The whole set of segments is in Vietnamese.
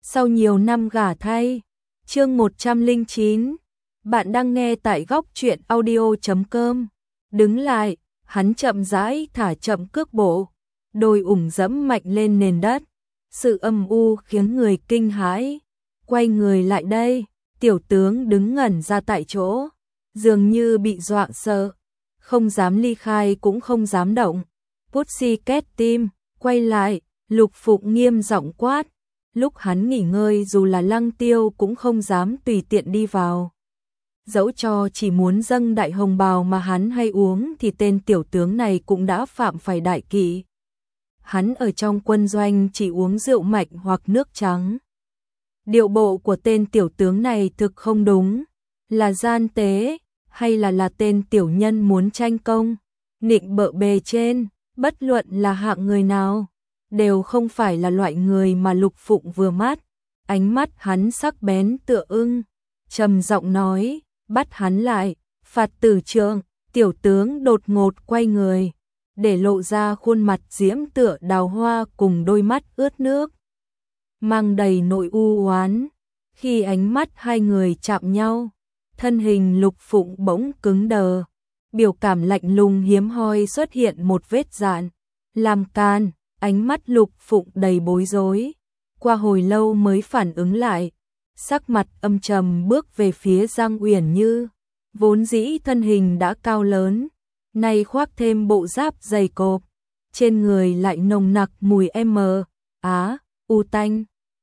Sau nhiều năm gả thay. Chương 109. Bạn đang nghe tại góc truyện audio.com. Đứng lại, hắn chậm rãi thả chậm cước bộ, đôi ủng dẫm mạnh lên nền đất. Sự âm u khiến người kinh hãi. Quay người lại đây, tiểu tướng đứng ngẩn ra tại chỗ, dường như bị dọa sợ, không dám ly khai cũng không dám động. Pussycat tim, quay lại, Lục Phụng nghiêm giọng quát. Lúc hắn nghỉ ngơi dù là Lăng Tiêu cũng không dám tùy tiện đi vào. Dẫu cho chỉ muốn dâng đại hồng bào mà hắn hay uống thì tên tiểu tướng này cũng đã phạm phải đại kỵ. Hắn ở trong quân doanh chỉ uống rượu mạch hoặc nước trắng. Điệu bộ của tên tiểu tướng này thực không đúng, là gian tế, hay là tên tiểu nhân muốn tranh công, nịnh bợ bề trên, bất luận là hạng người nào, đều không phải là loại người mà Lục Phụng vừa mắt. Ánh mắt hắn sắc bén tựa ưng, trầm giọng nói, bắt hắn lại, phạt tử trượng. Tiểu tướng đột ngột quay người, để lộ ra khuôn mặt diễm tựa đào hoa cùng đôi mắt ướt nước, mang đầy nỗi u oán. Khi ánh mắt hai người chạm nhau, thân hình Lục Phụng bỗng cứng đờ, biểu cảm lạnh lùng hiếm hoi xuất hiện một vết dạn. Làm can, ánh mắt Lục Phụng đầy bối rối, qua hồi lâu mới phản ứng lại, sắc mặt âm trầm bước về phía Giang Uyển Như, vốn dĩ thân hình đã cao lớn, nay khoác thêm bộ giáp dày cộp, trên người lại nồng nặc mùi u tanh,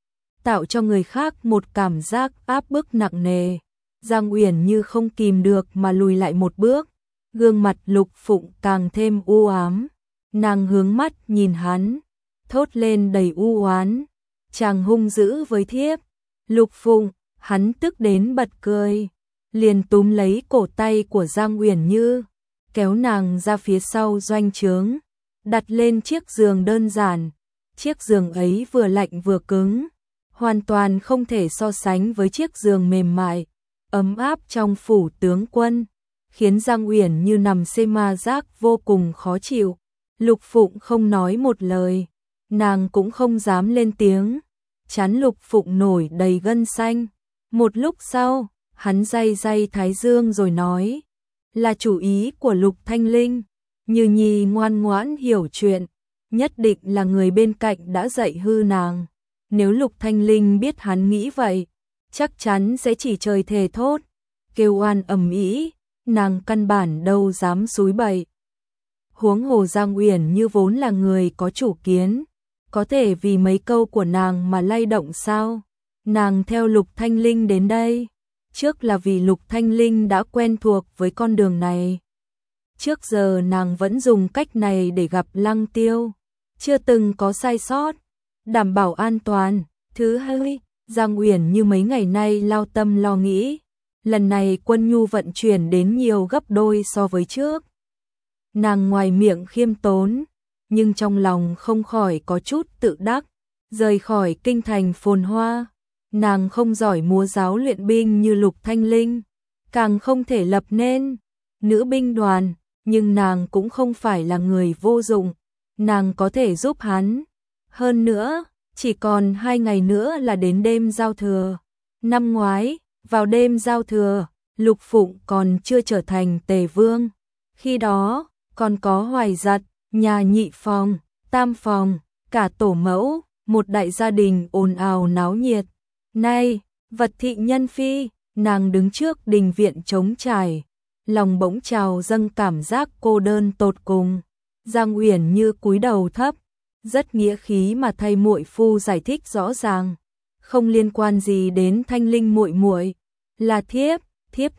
tạo cho người khác một cảm giác áp bức nặng nề. Giang Uyển Như không kìm được mà lùi lại một bước, gương mặt Lục Phụng càng thêm u ám, nàng hướng mắt nhìn hắn, thốt lên đầy u oán, chàng hung dữ với thiếp. Lục Phụng, hắn tức đến bật cười, liền túm lấy cổ tay của Giang Uyển Như, kéo nàng ra phía sau doanh trướng, đặt lên chiếc giường đơn giản. Chiếc giường ấy vừa lạnh vừa cứng, hoàn toàn không thể so sánh với chiếc giường mềm mại, ấm áp trong phủ tướng quân, khiến Giang Uyển Như nằm xê ma giác vô cùng khó chịu. Lục Phụng không nói một lời, nàng cũng không dám lên tiếng, trán Lục Phụng nổi đầy gân xanh. Một lúc sau, hắn day day thái dương rồi nói, là chủ ý của Lục Thanh Linh. Như Nhi ngoan ngoãn hiểu chuyện, nhất định là người bên cạnh đã dạy hư nàng. Nếu Lục Thanh Linh biết hắn nghĩ vậy, chắc chắn sẽ chỉ trời thề thốt, kêu oan ầm ĩ, nàng căn bản đâu dám xúi bậy. Huống hồ Giang Uyển Như vốn là người có chủ kiến, có thể vì mấy câu của nàng mà lay động sao? Nàng theo Lục Thanh Linh đến đây, trước là vì Lục Thanh Linh đã quen thuộc với con đường này. Trước giờ nàng vẫn dùng cách này để gặp Lăng Tiêu, chưa từng có sai sót, đảm bảo an toàn. Thứ hai, Giang Uyển Như mấy ngày nay lao tâm lo nghĩ, lần này quân nhu vận chuyển đến nhiều gấp đôi so với trước. Nàng ngoài miệng khiêm tốn, nhưng trong lòng không khỏi có chút tự đắc. Rời khỏi kinh thành phồn hoa, nàng không giỏi múa giáo luyện binh như Lục Thanh Linh, càng không thể lập nên nữ binh đoàn, nhưng nàng cũng không phải là người vô dụng, nàng có thể giúp hắn. Hơn nữa, chỉ còn 2 ngày nữa là đến đêm giao thừa. Năm ngoái, vào đêm giao thừa, Lục Phụng còn chưa trở thành tề vương. Khi đó, còn có Hoài Giật, nhà nhị phòng, tam phòng, cả tổ mẫu, một đại gia đình ồn ào náo nhiệt. Nay, vật thị nhân phi, nàng đứng trước đình viện trống trải, lòng bỗng trào dâng cảm giác cô đơn tột cùng. Giang Uyển Như cúi đầu thấp, rất nghĩa khí mà thay muội phu giải thích rõ ràng, không liên quan gì đến Thanh Linh muội muội, là thiếp, thiếp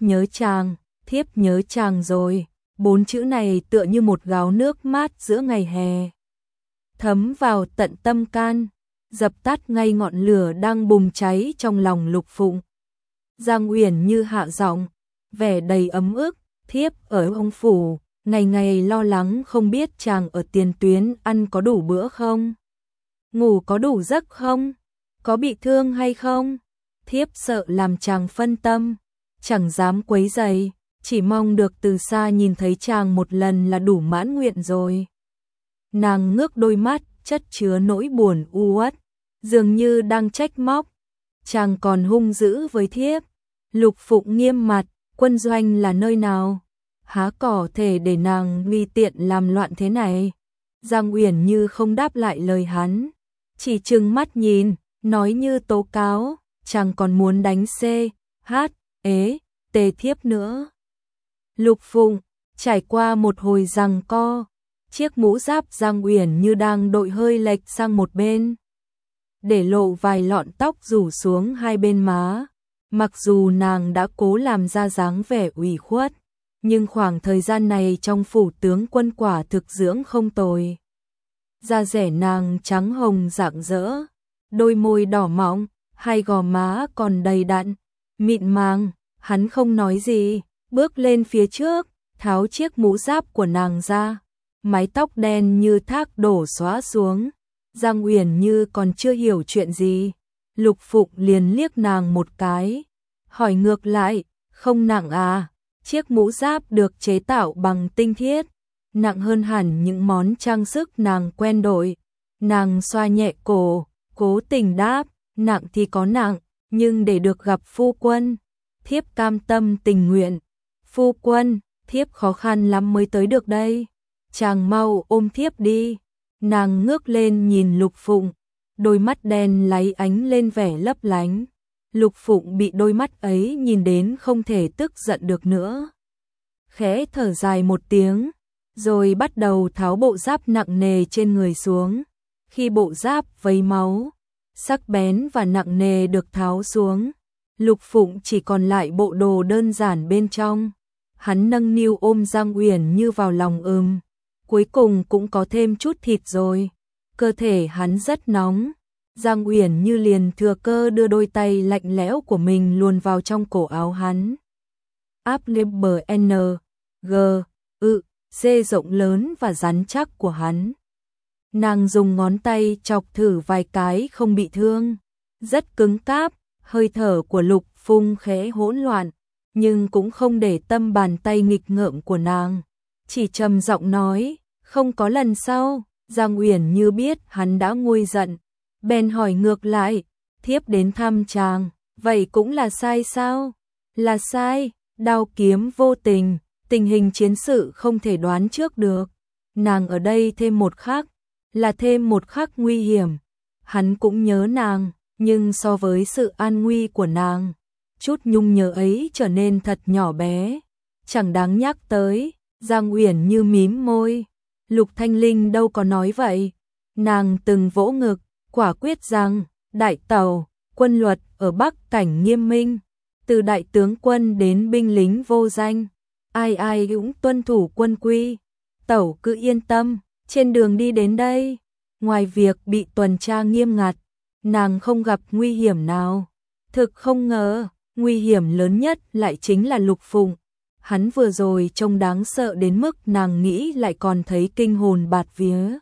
nhớ chàng rồi. 4 chữ này tựa như một gáo nước mát giữa ngày hè, thấm vào tận tâm can, dập tắt ngay ngọn lửa đang bùng cháy trong lòng Lục Phụng. Giang Uyển Như hạ giọng, vẻ đầy ấm ức, thiếp ở ông phủ, ngày ngày lo lắng không biết chàng ở tiền tuyến ăn có đủ bữa không, ngủ có đủ giấc không, có bị thương hay không. Thiếp sợ làm chàng phân tâm, chẳng dám quấy rầy, chỉ mong được từ xa nhìn thấy chàng một lần là đủ mãn nguyện rồi. Nàng ngước đôi mắt chất chứa nỗi buồn u uất, dường như đang trách móc, chàng còn hung dữ với thiếp. Lục Phụng nghiêm mặt, quân doanh là nơi nào? Há có thể để nàng nguy tiện làm loạn thế này? Giang Uyển Như không đáp lại lời hắn, chỉ trừng mắt nhìn, nói như tố cáo, chàng còn muốn đánh C, H, ế, tề thiếp nữa. Lục Phụng, trải qua một hồi giằng co, chiếc mũ giáp Giang Uyển Như đang đội hơi lệch sang một bên, để lộ vài lọn tóc rủ xuống hai bên má. Mặc dù nàng đã cố làm ra dáng vẻ ủy khuất, nhưng khoảng thời gian này trong phủ tướng quân quả thực dưỡng không tồi. Da dẻ nàng trắng hồng rạng rỡ, đôi môi đỏ mọng, hai gò má còn đầy đặn, mịn màng. Hắn không nói gì, bước lên phía trước, tháo chiếc mũ giáp của nàng ra, mái tóc đen như thác đổ xóa xuống. Giang Uyển Như còn chưa hiểu chuyện gì, Lục Phụng liền liếc nàng một cái, hỏi ngược lại, không nặng à? Chiếc mũ giáp được chế tạo bằng tinh thiết, nặng hơn hẳn những món trang sức nàng quen đội. Nàng xoa nhẹ cổ, cố tình đáp, nặng thì có nặng, nhưng để được gặp phu quân, thiếp cam tâm tình nguyện. Phu quân, thiếp khó khăn lắm mới tới được đây, chàng mau ôm thiếp đi. Nàng ngước lên nhìn Lục Phụng, đôi mắt đen láy ánh lên vẻ lấp lánh. Lục Phụng bị đôi mắt ấy nhìn đến không thể tức giận được nữa. Khẽ thở dài một tiếng, rồi bắt đầu tháo bộ giáp nặng nề trên người xuống. Khi bộ giáp vấy máu, sắc bén và nặng nề được tháo xuống, Lục Phụng chỉ còn lại bộ đồ đơn giản bên trong. Hắn nâng niu ôm Giang Uyển Như vào lòng cuối cùng cũng có thêm chút thịt rồi. Cơ thể hắn rất nóng. Giang Uyển Như liền thừa cơ đưa đôi tay lạnh lẽo của mình luồn vào trong cổ áo hắn. Áp lên bờ N, G, C rộng lớn và rắn chắc của hắn. Nàng dùng ngón tay chọc thử vài cái không bị thương. Rất cứng cáp, hơi thở của Lục Phụng khẽ hỗn loạn, nhưng cũng không để tâm bàn tay nghịch ngợm của nàng. Chỉ trầm giọng nói, không có lần sau. Giang Uyển Như biết hắn đã nguôi giận, bèn hỏi ngược lại, thiếp đến thăm chàng, vậy cũng là sai sao? Là sai, đao kiếm vô tình, tình hình chiến sự không thể đoán trước được. Nàng ở đây thêm một khắc, là thêm một khắc nguy hiểm. Hắn cũng nhớ nàng, nhưng so với sự an nguy của nàng, chút nhung nhớ ấy trở nên thật nhỏ bé, chẳng đáng nhắc tới. Giang Uyển Như mím môi, Lục Thanh Linh đâu có nói vậy. Nàng từng vỗ ngực, quả quyết rằng, đại tàu, quân luật ở Bắc Cảnh nghiêm minh, từ đại tướng quân đến binh lính vô danh, ai ai cũng tuân thủ quân quy. Tẩu cứ yên tâm, trên đường đi đến đây, ngoài việc bị tuần tra nghiêm ngặt, nàng không gặp nguy hiểm nào. Thực không ngờ, nguy hiểm lớn nhất lại chính là Lục Phụng. Hắn vừa rồi trông đáng sợ đến mức nàng nghĩ lại còn thấy kinh hồn bạt vía.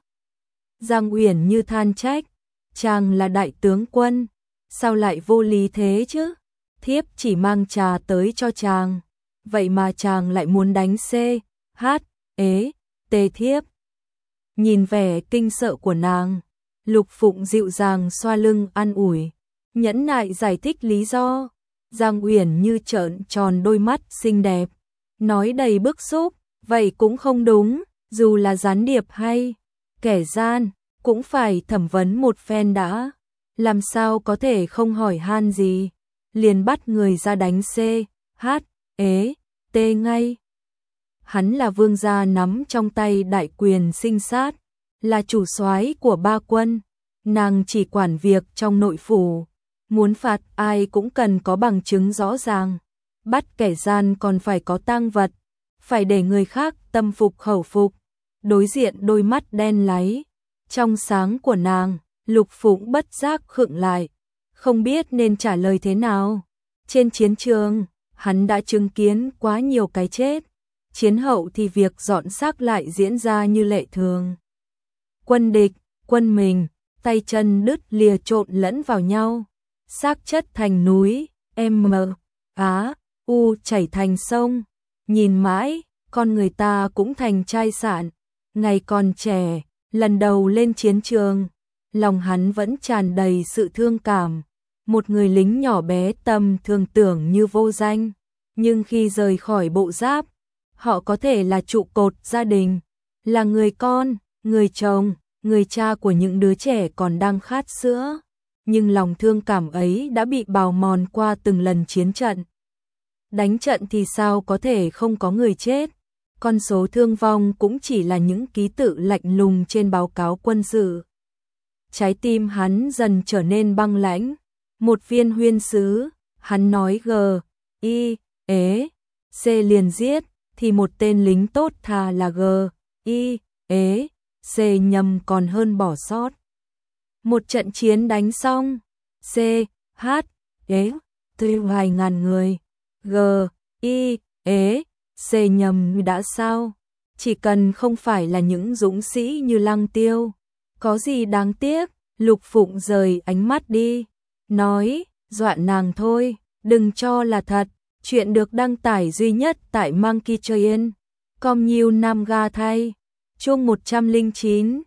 Giang Uyển Như than trách, chàng là đại tướng quân, sao lại vô lý thế chứ? Thiếp chỉ mang trà tới cho chàng, vậy mà chàng lại muốn đánh C, H, ế, tê thiếp. Nhìn vẻ kinh sợ của nàng, Lục Phụng dịu dàng xoa lưng an ủi, nhẫn nại giải thích lý do. Giang Uyển Như trợn tròn đôi mắt xinh đẹp, nói đầy bức xúc, vậy cũng không đúng, dù là gián điệp hay kẻ gian, cũng phải thẩm vấn một phen đã. Làm sao có thể không hỏi han gì, liền bắt người ra đánh C, H, ế, T ngay. Hắn là vương gia nắm trong tay đại quyền sinh sát, là chủ soái của ba quân, nàng chỉ quản việc trong nội phủ, muốn phạt ai cũng cần có bằng chứng rõ ràng. Bắt kẻ gian còn phải có tang vật, phải để người khác tâm phục khẩu phục. Đối diện đôi mắt đen láy, trong sáng của nàng, Lục Phụng bất giác khựng lại, không biết nên trả lời thế nào. Trên chiến trường, hắn đã chứng kiến quá nhiều cái chết, chiến hậu thì việc dọn xác lại diễn ra như lệ thường. Quân địch, quân mình, tay chân đứt lìa trộn lẫn vào nhau, xác chất thành núi, M, Á, U chảy thành sông, nhìn mãi, con người ta cũng thành chai sạn. Ngày còn trẻ, lần đầu lên chiến trường, lòng hắn vẫn tràn đầy sự thương cảm. một người lính nhỏ bé tầm thường tưởng như vô danh, nhưng khi rời khỏi bộ giáp, họ có thể là trụ cột gia đình, là người con, người chồng, người cha của những đứa trẻ còn đang khát sữa. Nhưng lòng thương cảm ấy đã bị bào mòn qua từng lần chiến trận. Đánh trận thì sao có thể không có người chết, con số thương vong cũng chỉ là những ký tự lạnh lùng trên báo cáo quân sự. Trái tim hắn dần trở nên băng lãnh. Một viên huyên sứ, hắn nói G, I, ế, C liền giết, thì một tên lính tốt thà là G, I, ế, C nhầm còn hơn bỏ sót. Một trận chiến đánh xong, C, H, ế, tiêu vài ngàn người, G, I, ế, C nhầm đã sao? Chỉ cần không phải là những dũng sĩ như Lăng Tiêu. Có gì đáng tiếc, Lục Phụng rời ánh mắt đi, nói, dọa nàng thôi, đừng cho là thật. Chuyện được đăng tải duy nhất tại Monkey Train. Com nhiều nam ga thay. Chương 109.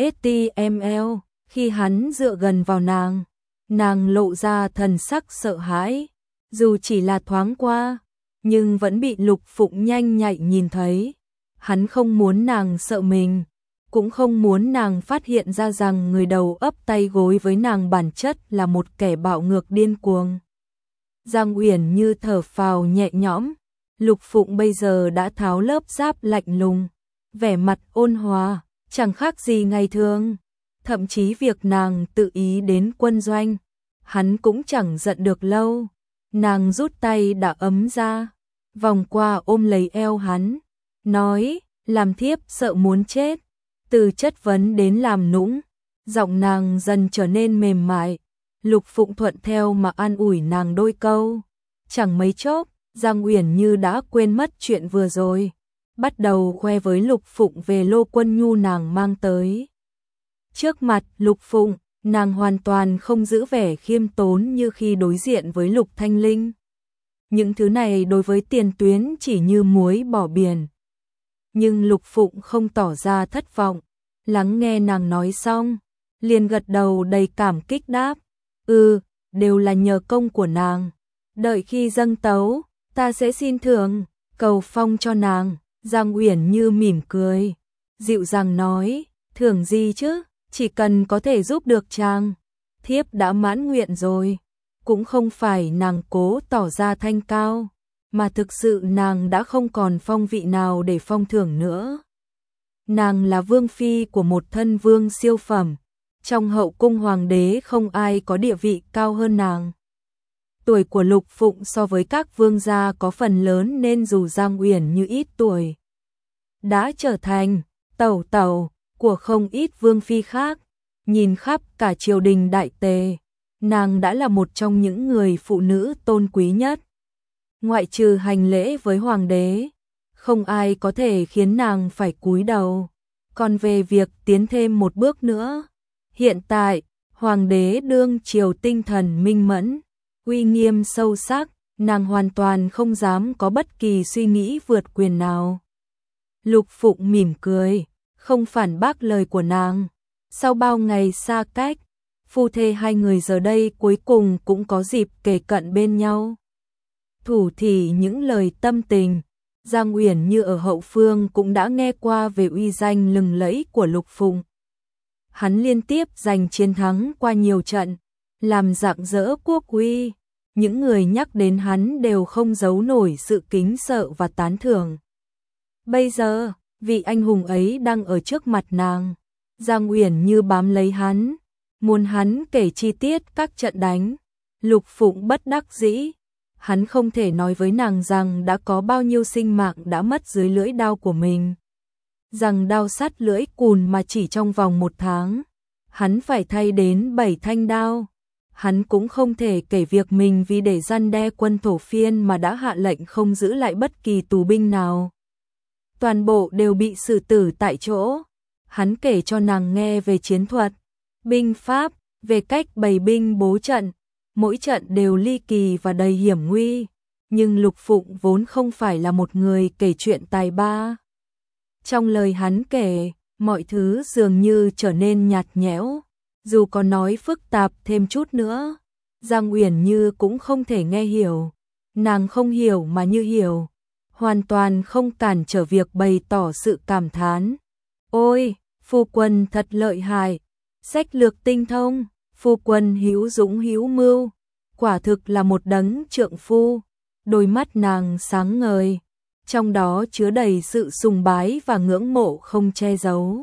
HTML. Khi hắn dựa gần vào nàng lộ ra thần sắc sợ hãi. Dù chỉ là thoáng qua, nhưng vẫn bị Lục Phụng nhanh nhạy nhìn thấy. Hắn không muốn nàng sợ mình, cũng không muốn nàng phát hiện ra rằng người đầu ấp tay gối với nàng bản chất là một kẻ bạo ngược điên cuồng. Giang Uyển Như thở phào nhẹ nhõm, Lục Phụng bây giờ đã tháo lớp giáp lạnh lùng, vẻ mặt ôn hòa, chẳng khác gì ngày thường. Thậm chí việc nàng tự ý đến quân doanh, hắn cũng chẳng giận được lâu. Nàng rút tay đã ấm ra, vòng qua ôm lấy eo hắn, nói, làm thiếp sợ muốn chết. Từ chất vấn đến làm nũng, giọng nàng dần trở nên mềm mại. Lục Phụng thuận theo mà an ủi nàng đôi câu. Chẳng mấy chốc, Giang Uyển Như đã quên mất chuyện vừa rồi, bắt đầu khoe với Lục Phụng về lô quân nhu nàng mang tới. Trước mặt Lục Phụng, nàng hoàn toàn không giữ vẻ khiêm tốn như khi đối diện với Lục Thanh Linh. Những thứ này đối với tiền tuyến chỉ như muối bỏ biển. Nhưng Lục Phụng không tỏ ra thất vọng, lắng nghe nàng nói xong, liền gật đầu đầy cảm kích đáp. Đều là nhờ công của nàng. Đợi khi dâng tấu, ta sẽ xin thưởng, cầu phong cho nàng. Giang Uyển Như mỉm cười, dịu dàng nói, thưởng gì chứ, chỉ cần có thể giúp được chàng, thiếp đã mãn nguyện rồi. Cũng không phải nàng cố tỏ ra thanh cao, mà thực sự nàng đã không còn phong vị nào để phong thưởng nữa. Nàng là vương phi của một thân vương siêu phẩm, trong hậu cung hoàng đế không ai có địa vị cao hơn nàng. Tuổi của Lục Phụng so với các vương gia có phần lớn nên dù Giang Uyển Như ít tuổi, đã trở thành tẩu tẩu của không ít vương phi khác. Nhìn khắp cả triều đình đại tề, nàng đã là một trong những người phụ nữ tôn quý nhất. Ngoại trừ hành lễ với hoàng đế, không ai có thể khiến nàng phải cúi đầu. Còn về việc tiến thêm một bước nữa, hiện tại, hoàng đế đương triều tinh thần minh mẫn, uy nghiêm sâu sắc, nàng hoàn toàn không dám có bất kỳ suy nghĩ vượt quyền nào. Lục Phụng mỉm cười, không phản bác lời của nàng. Sau bao ngày xa cách, phu thê hai người giờ đây cuối cùng cũng có dịp kề cận bên nhau. Thủ thỉ những lời tâm tình, Giang Uyển Như ở hậu phương cũng đã nghe qua về uy danh lừng lẫy của Lục Phụng. Hắn liên tiếp giành chiến thắng qua nhiều trận, làm rạng rỡ quốc uy. Những người nhắc đến hắn đều không giấu nổi sự kính sợ và tán thưởng. Bây giờ, vị anh hùng ấy đang ở trước mặt nàng. Giang Uyển Như bám lấy hắn, muốn hắn kể chi tiết các trận đánh. Lục Phụng bất đắc dĩ, hắn không thể nói với nàng rằng đã có bao nhiêu sinh mạng đã mất dưới lưỡi đao của mình. Rằng đao sắt lưỡi cùn mà chỉ trong vòng 1 tháng, hắn phải thay đến 7 thanh đao. Hắn cũng không thể kể việc mình vì để răn đe quân thổ phiên mà đã hạ lệnh không giữ lại bất kỳ tù binh nào. Toàn bộ đều bị xử tử tại chỗ. Hắn kể cho nàng nghe về chiến thuật, binh pháp, về cách bày binh bố trận. Mỗi trận đều ly kỳ và đầy hiểm nguy. Nhưng Lục Phụng vốn không phải là một người kể chuyện tài ba. Trong lời hắn kể, mọi thứ dường như trở nên nhạt nhẽo. Dù có nói phức tạp thêm chút nữa, Giang Uyển Như cũng không thể nghe hiểu, nàng không hiểu mà như hiểu, hoàn toàn không cản trở việc bày tỏ sự cảm thán. Ôi, phu quân thật lợi hại, sách lược tinh thông, phu quân hữu dũng hữu mưu, quả thực là một đấng trượng phu. Đôi mắt nàng sáng ngời, trong đó chứa đầy sự sùng bái và ngưỡng mộ không che giấu.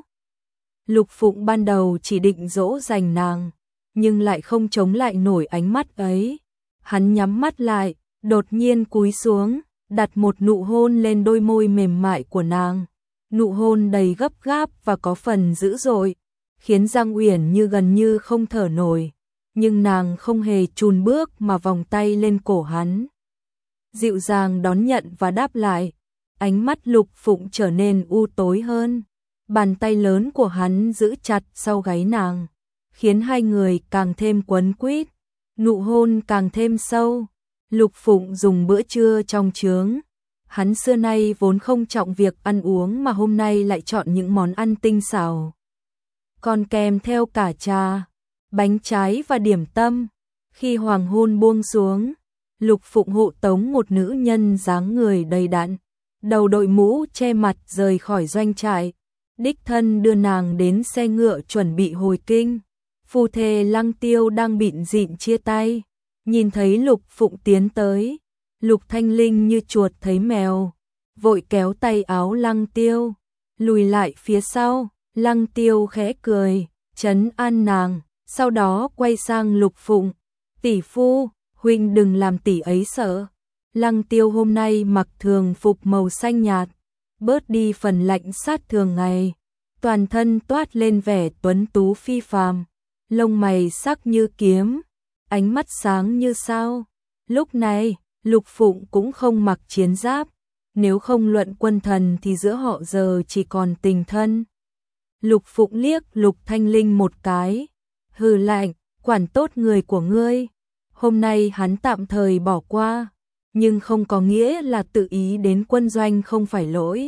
Lục Phụng ban đầu chỉ định dỗ dành nàng, nhưng lại không chống lại nổi ánh mắt ấy. Hắn nhắm mắt lại, đột nhiên cúi xuống, đặt một nụ hôn lên đôi môi mềm mại của nàng. Nụ hôn đầy gấp gáp và có phần dữ dội, khiến Giang Uyển Như gần như không thở nổi, nhưng nàng không hề chùn bước mà vòng tay lên cổ hắn. Dịu dàng đón nhận và đáp lại, ánh mắt Lục Phụng trở nên u tối hơn. Bàn tay lớn của hắn giữ chặt sau gáy nàng, khiến hai người càng thêm quấn quýt, nụ hôn càng thêm sâu. Lục Phụng dùng bữa trưa trong chướng. Hắn xưa nay vốn không trọng việc ăn uống mà hôm nay lại chọn những món ăn tinh xảo, còn kèm theo cả trà, bánh trái và điểm tâm. Khi hoàng hôn buông xuống, Lục Phụng hộ tống một nữ nhân dáng người đầy đặn, đầu đội mũ che mặt rời khỏi doanh trại, đích thân đưa nàng đến xe ngựa chuẩn bị hồi kinh. Phu thê Lăng Tiêu đang bịn rịn chia tay, nhìn thấy Lục Phụng tiến tới, Lục Thanh Linh như chuột thấy mèo, vội kéo tay áo Lăng Tiêu, lùi lại phía sau. Lăng Tiêu khẽ cười, trấn an nàng, sau đó quay sang Lục Phụng, tỷ phu, huynh đừng làm tỷ ấy sợ. Lăng Tiêu hôm nay mặc thường phục màu xanh nhạt, bớt đi phần lạnh sát thường ngày, toàn thân toát lên vẻ tuấn tú phi phàm, lông mày sắc như kiếm, ánh mắt sáng như sao. Lúc này, Lục Phụng cũng không mặc chiến giáp, nếu không luận quân thần thì giữa họ giờ chỉ còn tình thân. Lục Phụng liếc Lục Thanh Linh một cái, hừ lạnh, quản tốt người của ngươi. Hôm nay hắn tạm thời bỏ qua, nhưng không có nghĩa là tự ý đến quân doanh không phải lỗi.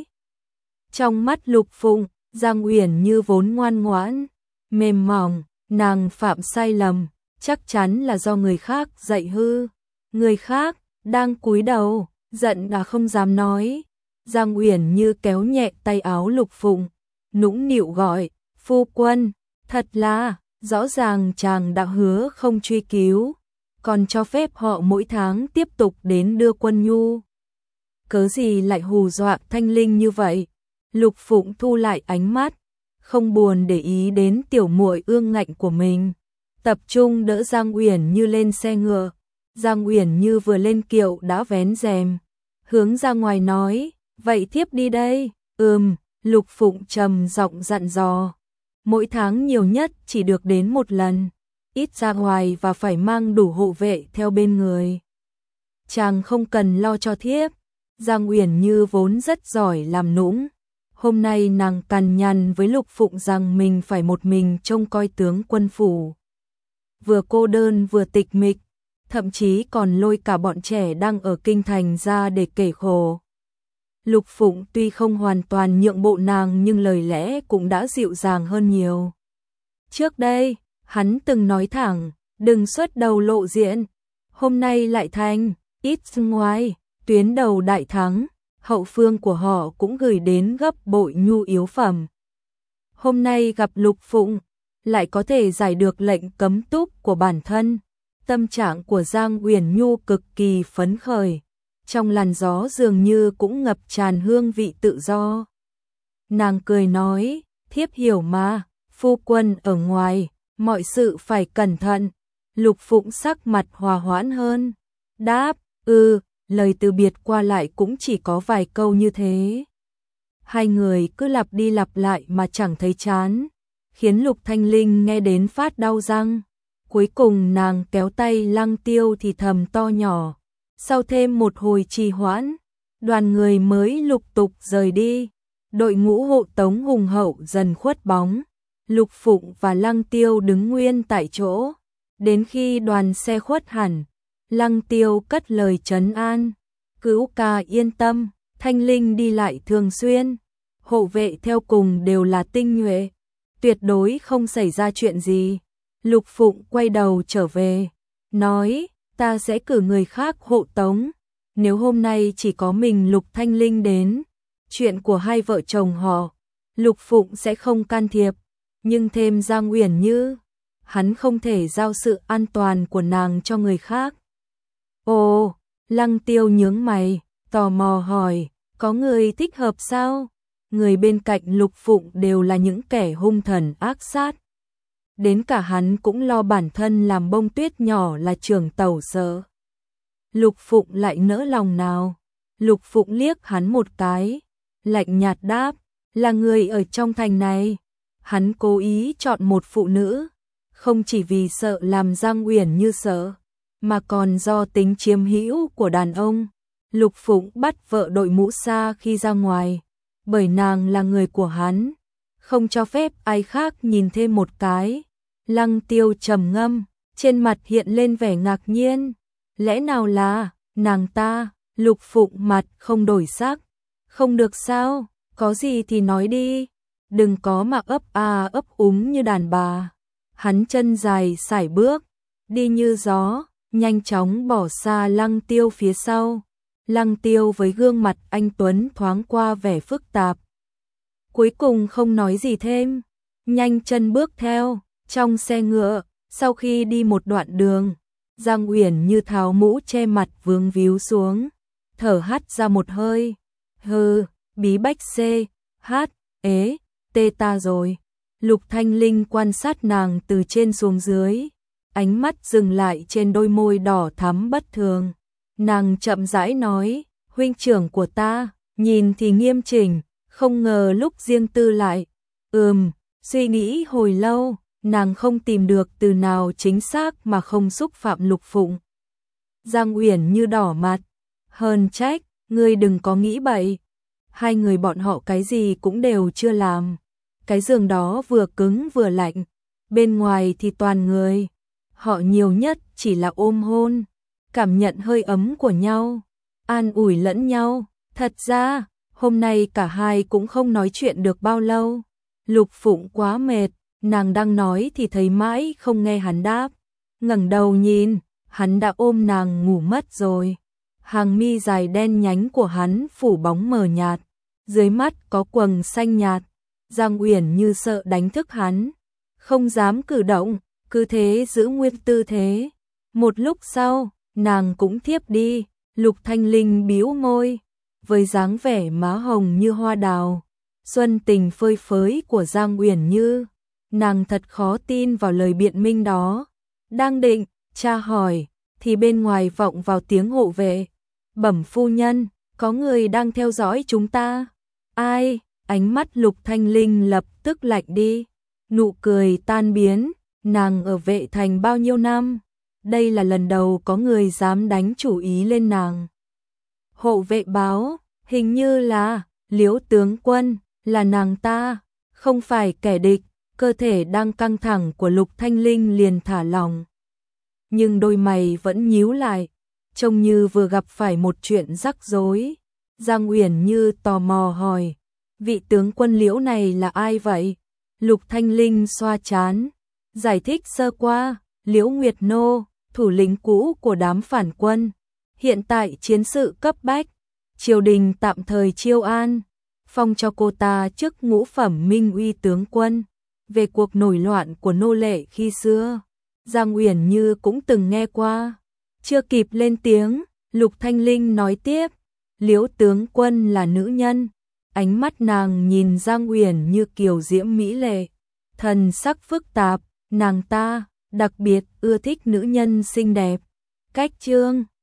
Trong mắt Lục Phụng, Giang Uyển Như vốn ngoan ngoãn, mềm mỏng, nàng phạm sai lầm, chắc chắn là do người khác dạy hư. Người khác đang cúi đầu, giận đã không dám nói. Giang Uyển Như kéo nhẹ tay áo Lục Phụng, nũng nịu gọi, phu quân, thật là, rõ ràng chàng đã hứa không truy cứu, còn cho phép họ mỗi tháng tiếp tục đến đưa quân nhu. Cớ gì lại hù dọa Thanh Linh như vậy? Lục Phụng thu lại ánh mắt, không buồn để ý đến tiểu muội ương ngạnh của mình, tập trung đỡ Giang Uyển Như lên xe ngựa. Giang Uyển Như vừa lên kiệu đã vén rèm, hướng ra ngoài nói, vậy thiếp đi đây. Lục Phụng trầm giọng dặn dò, mỗi tháng nhiều nhất chỉ được đến một lần, ít ra ngoài và phải mang đủ hộ vệ theo bên người. Chàng không cần lo cho thiếp. Giang Uyển Như vốn rất giỏi làm nũng, hôm nay nàng cằn nhằn với Lục Phụng rằng mình phải một mình trông coi tướng quân phủ, vừa cô đơn vừa tịch mịch, thậm chí còn lôi cả bọn trẻ đang ở kinh thành ra để kể khổ. Lục Phụng tuy không hoàn toàn nhượng bộ nàng nhưng lời lẽ cũng đã dịu dàng hơn nhiều. Trước đây, hắn từng nói thẳng, đừng xuất đầu lộ diện, hôm nay lại thành, ít ngoài, tuyến đầu đại thắng, hậu phương của họ cũng gửi đến gấp bội nhu yếu phẩm. Hôm nay gặp Lục Phụng, lại có thể giải được lệnh cấm túc của bản thân. Tâm trạng của Giang Uyển Nhu cực kỳ phấn khởi, trong làn gió dường như cũng ngập tràn hương vị tự do. Nàng cười nói, thiếp hiểu mà, phu quân ở ngoài, mọi sự phải cẩn thận. Lục Phụng sắc mặt hòa hoãn hơn, đáp, lời từ biệt qua lại cũng chỉ có vài câu như thế. Hai người cứ lặp đi lặp lại mà chẳng thấy chán, khiến Lục Thanh Linh nghe đến phát đau răng. Cuối cùng nàng kéo tay Lăng Tiêu thì thầm to nhỏ. Sau thêm một hồi trì hoãn, đoàn người mới lục tục rời đi. Đội ngũ hộ tống hùng hậu dần khuất bóng. Lục Phụng và Lăng Tiêu đứng nguyên tại chỗ. Đến khi đoàn xe khuất hẳn, Lăng Tiêu cất lời trấn an. Cữu ca yên tâm, Thanh Linh đi lại thường xuyên. Hộ vệ theo cùng đều là tinh nhuệ, tuyệt đối không xảy ra chuyện gì. Lục Phụng quay đầu trở về, nói, ta sẽ cử người khác hộ tống. Nếu hôm nay chỉ có mình Lục Thanh Linh đến, chuyện của hai vợ chồng họ, Lục Phụng sẽ không can thiệp, nhưng thêm Giang Uyển Như, hắn không thể giao sự an toàn của nàng cho người khác. Ồ, Lăng Tiêu nhướng mày, tò mò hỏi, có người thích hợp sao? Người bên cạnh Lục Phụng đều là những kẻ hung thần ác sát. Đến cả hắn cũng lo bản thân làm bông tuyết nhỏ là trưởng tẩu sợ. Lục Phụng lại nỡ lòng nào? Lục Phụng liếc hắn một cái, lạnh nhạt đáp, là người ở trong thành này. Hắn cố ý chọn một phụ nữ, không chỉ vì sợ làm Giang Uyển Như sợ, mà còn do tính chiếm hữu của đàn ông. Lục Phụng bắt vợ đội mũ xa khi ra ngoài, bởi nàng là người của hắn, không cho phép ai khác nhìn thêm một cái. Lăng Tiêu trầm ngâm, trên mặt hiện lên vẻ ngạc nhiên. Lẽ nào là nàng ta? Lục Phụng mặt không đổi sắc. Không được sao, có gì thì nói đi, đừng có mà ấp úng như đàn bà. Hắn chân dài sải bước, đi như gió, nhanh chóng bỏ xa Lăng Tiêu phía sau. Lăng Tiêu với gương mặt anh tuấn thoáng qua vẻ phức tạp, cuối cùng không nói gì thêm, nhanh chân bước theo. Trong xe ngựa, sau khi đi một đoạn đường, Giang Uyển Như tháo mũ che mặt vướng víu xuống, thở hắt ra một hơi. Hừ, bí bách tê ta rồi. Lục Thanh Linh quan sát nàng từ trên xuống dưới, ánh mắt dừng lại trên đôi môi đỏ thắm bất thường. Nàng chậm rãi nói, huynh trưởng của ta, nhìn thì nghiêm chỉnh, không ngờ lúc riêng tư lại. Suy nghĩ hồi lâu, nàng không tìm được từ nào chính xác mà không xúc phạm Lục Phụng. Giang Uyển Như đỏ mặt, hờn trách, ngươi đừng có nghĩ bậy. Hai người bọn họ cái gì cũng đều chưa làm. Cái giường đó vừa cứng vừa lạnh, bên ngoài thì toàn người. Họ nhiều nhất chỉ là ôm hôn, cảm nhận hơi ấm của nhau, an ủi lẫn nhau. Thật ra, hôm nay cả hai cũng không nói chuyện được bao lâu. Lục Phụng quá mệt, nàng đang nói thì thấy mãi không nghe hắn đáp. Ngẩng đầu nhìn, hắn đã ôm nàng ngủ mất rồi. Hàng mi dài đen nhánh của hắn phủ bóng mờ nhạt, dưới mắt có quầng xanh nhạt. Giang Uyển Như sợ đánh thức hắn, không dám cử động, cứ thế giữ nguyên tư thế. Một lúc sau, nàng cũng thiếp đi. Lục Thanh Linh bĩu môi, với dáng vẻ má hồng như hoa đào, xuân tình phơi phới của Giang Uyển Như, nàng thật khó tin vào lời biện minh đó. Đang định tra hỏi, thì bên ngoài vọng vào tiếng hộ vệ. Bẩm phu nhân, có người đang theo dõi chúng ta. Ai? Ánh mắt Lục Thanh Linh lập tức lạnh đi, nụ cười tan biến. Nàng ở vệ thành bao nhiêu năm, đây là lần đầu có người dám đánh chủ ý lên nàng. Hộ vệ báo, hình như là Liễu tướng quân, là nàng ta, không phải kẻ địch. Cơ thể đang căng thẳng của Lục Thanh Linh liền thả lỏng, nhưng đôi mày vẫn nhíu lại, trông như vừa gặp phải một chuyện rắc rối. Giang Uyển Như tò mò hỏi, vị tướng quân Liễu này là ai vậy? Lục Thanh Linh xoa trán, giải thích sơ qua, Liễu Nguyệt Nô, thủ lĩnh cũ của đám phản quân, hiện tại chiến sự cấp bách, triều đình tạm thời chiêu an, phong cho cô ta chức ngũ phẩm minh uy tướng quân. Về cuộc nổi loạn của nô lệ khi xưa, Giang Uyển Như cũng từng nghe qua. Chưa kịp lên tiếng, Lục Thanh Linh nói tiếp, Liễu tướng quân là nữ nhân. Ánh mắt nàng nhìn Giang Uyển Như kiều diễm mỹ lệ, thần sắc phức tạp. Nàng ta đặc biệt ưa thích nữ nhân xinh đẹp. Cách chương